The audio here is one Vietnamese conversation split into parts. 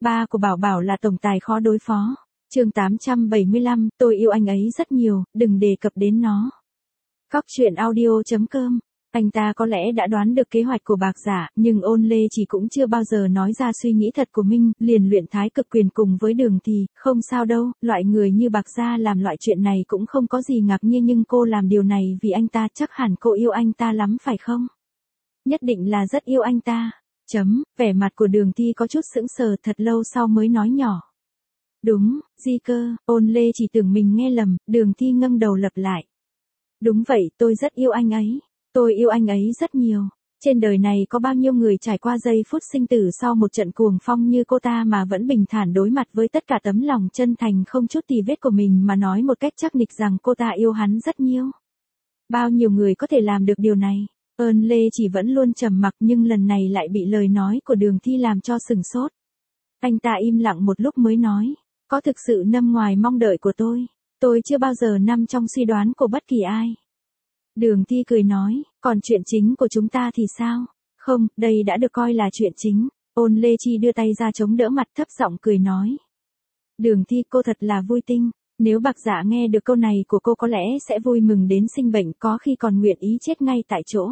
Ba của Bảo Bảo là tổng tài khó đối phó. Chương 875, tôi yêu anh ấy rất nhiều, đừng đề cập đến nó. Cóc truyện audio.com. Anh ta có lẽ đã đoán được kế hoạch của Bạc Giả, nhưng Ôn Lê chỉ cũng chưa bao giờ nói ra suy nghĩ thật của mình, liền luyện thái cực quyền cùng với Đường thì, không sao đâu, loại người như Bạc Gia làm loại chuyện này cũng không có gì ngạc nhiên, nhưng cô làm điều này vì anh ta, chắc hẳn cô yêu anh ta lắm phải không? Nhất định là rất yêu anh ta. Vẻ mặt của Đường Thi có chút sững sờ, thật lâu sau mới nói nhỏ. Đúng, Di cơ, Ôn Lê chỉ tưởng mình nghe lầm, Đường Thi ngâng đầu lặp lại. Đúng vậy, tôi rất yêu anh ấy. Tôi yêu anh ấy rất nhiều. Trên đời này có bao nhiêu người trải qua giây phút sinh tử sau một trận cuồng phong như cô ta mà vẫn bình thản đối mặt với tất cả tấm lòng chân thành không chút tì vết của mình mà nói một cách chắc nịch rằng cô ta yêu hắn rất nhiều. Bao nhiêu người có thể làm được điều này? Ôn Lê chỉ vẫn luôn trầm mặc, nhưng lần này lại bị lời nói của Đường Thi làm cho sừng sốt. Anh ta im lặng một lúc mới nói, có thực sự nằm ngoài mong đợi của tôi chưa bao giờ nằm trong suy đoán của bất kỳ ai. Đường Thi cười nói, còn chuyện chính của chúng ta thì sao? Không, đây đã được coi là chuyện chính. Ôn Lê Chi đưa tay ra chống đỡ mặt, thấp giọng cười nói. Đường Thi, cô thật là vui tinh. Nếu Bạc Giả nghe được câu này của cô có lẽ sẽ vui mừng đến sinh bệnh, có khi còn nguyện ý chết ngay tại chỗ.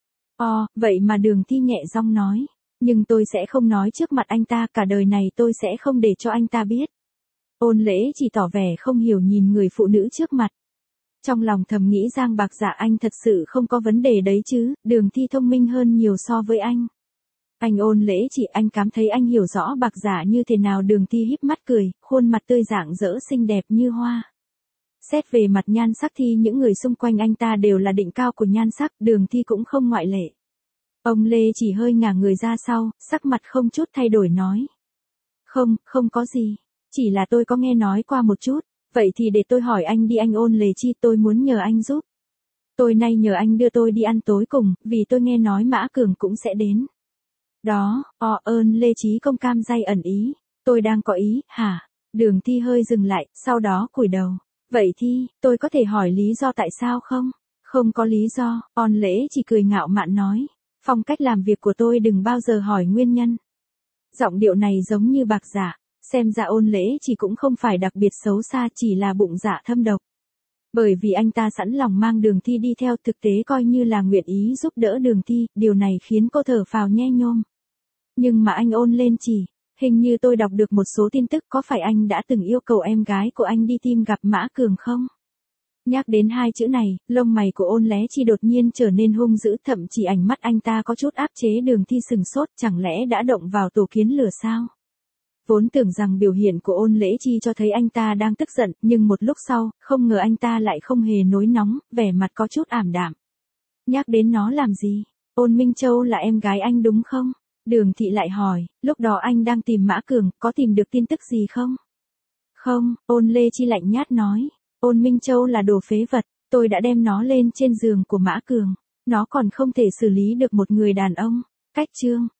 Vậy mà Đường Thi nhẹ giọng nói. Nhưng tôi sẽ không nói trước mặt anh ta, cả đời này tôi sẽ không để cho anh ta biết. Ôn Lễ chỉ tỏ vẻ không hiểu nhìn người phụ nữ trước mặt. Trong lòng thầm nghĩ Giang Bạc Giả anh thật sự không có vấn đề đấy chứ, Đường Thi thông minh hơn nhiều so với anh. Anh Ôn Lễ chỉ, anh cảm thấy anh hiểu rõ Bạc Giả như thế nào? Đường Thi híp mắt cười, khuôn mặt tươi rạng rỡ xinh đẹp như hoa. Xét về mặt nhan sắc thì những người xung quanh anh ta đều là đỉnh cao của nhan sắc, Đường Thi cũng không ngoại lệ. Ông Lê chỉ hơi ngả người ra sau, sắc mặt không chút thay đổi nói. Không có gì, chỉ là tôi có nghe nói qua một chút. Vậy thì để tôi hỏi anh đi anh Ôn Lê Chi, tôi muốn nhờ anh giúp. Tôi nay nhờ anh đưa tôi đi ăn tối cùng, vì tôi nghe nói Mã Cường cũng sẽ đến. Đó, Ôn Lê Chí công cam day ẩn ý. Tôi đang có ý, hả? Đường Thi hơi dừng lại, sau đó cúi đầu. Vậy thì, tôi có thể hỏi lý do tại sao không? Không có lý do, Ôn Lễ chỉ cười ngạo mạn nói. Phong cách làm việc của tôi đừng bao giờ hỏi nguyên nhân. Giọng điệu này giống như Bạc Giả. Xem ra Ôn Lễ chỉ cũng không phải đặc biệt xấu xa, chỉ là bụng dạ thâm độc. Bởi vì anh ta sẵn lòng mang Đường Thi đi theo, thực tế coi như là nguyện ý giúp đỡ Đường Thi, điều này khiến cô thở phào nhe nhôm. Nhưng mà anh Ôn lên chỉ, hình như tôi đọc được một số tin tức, có phải anh đã từng yêu cầu em gái của anh đi tìm gặp Mã Cường không? Nhắc đến hai chữ này, lông mày của Ôn Lễ Chi đột nhiên trở nên hung dữ, thậm chí ánh mắt anh ta có chút áp chế. Đường Thi sừng sốt, chẳng lẽ đã động vào tổ kiến lửa sao? Vốn tưởng rằng biểu hiện của Ôn Lễ Chi cho thấy anh ta đang tức giận, nhưng một lúc sau, không ngờ anh ta lại không hề nổi nóng, vẻ mặt có chút ảm đạm. Nhắc đến nó làm gì? Ôn Minh Châu là em gái anh đúng không? Đường Thị lại hỏi, lúc đó anh đang tìm Mã Cường, có tìm được tin tức gì không? Không, Ôn Lê Chi lạnh nhát nói. Ôn Minh Châu là đồ phế vật, tôi đã đem nó lên trên giường của Mã Cường. Nó còn không thể xử lý được một người đàn ông. Cách chương.